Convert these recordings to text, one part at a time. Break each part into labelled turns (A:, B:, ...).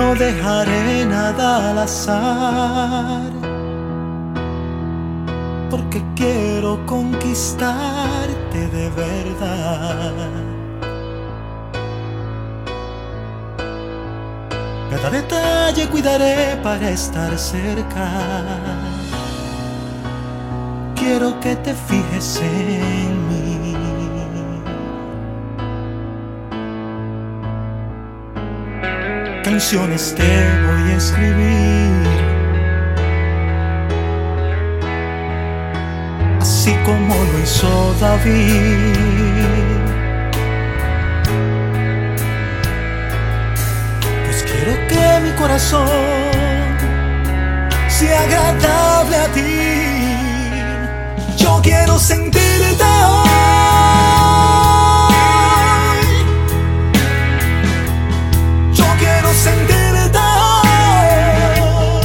A: No dejaré nada al azar, porque quiero conquistarte de verdad. Cada detalle cuidaré para estar cerca. Quiero que te fijes en mí. Canciones te voy a escribir, así como lo hizo David. Pues quiero que mi corazón sea agradable a ti. Yo quiero sentirte hoy. Yo quiero sentirte hoy.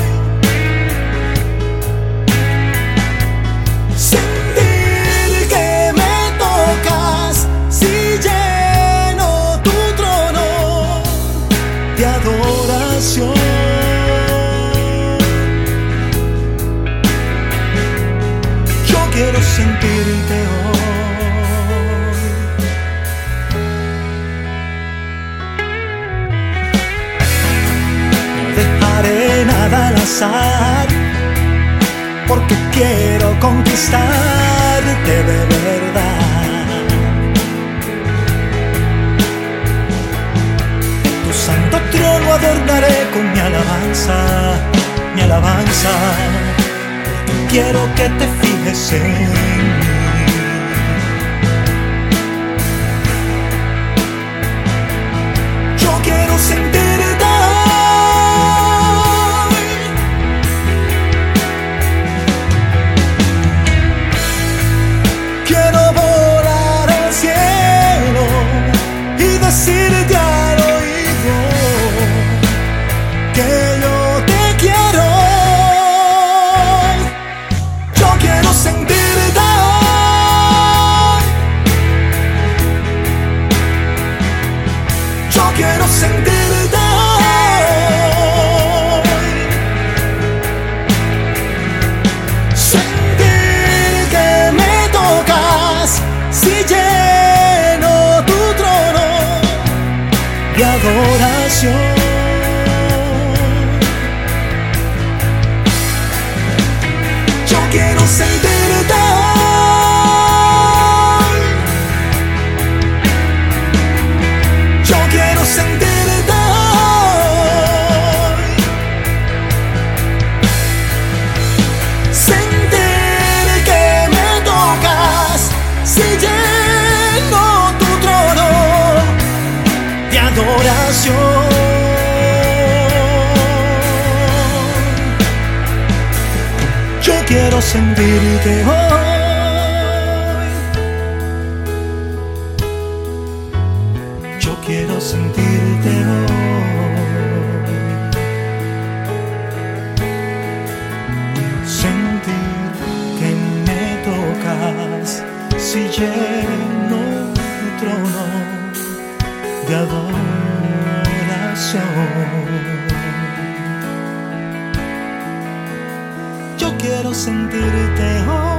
A: Sentir que me tocas si lleno tu trono de adoración. Quiero sentirte hoy. No dejaré nada al azar, porque quiero conquistarte de verdad. Tu santo trono adornaré con mi alabanza, mi alabanza. Quiero que te fijes en mí. Yo quiero sentirte hoy. Quiero volar al cielo y decirte al oído que yo te quiero. Sentirte hoy. Yo quiero sentirte hoy. Sentir que me tocas si lleno tu trono de adoración. Yo quiero sentirte hoy. Yo quiero sentirte hoy. Sentir que me tocas si lleno tu trono de adoración. Yo quiero sentirte hoy. Yo quiero sentirte hoy. Sentir que me tocas si lleno tu trono de adoración. Yo quiero sentirte hoy.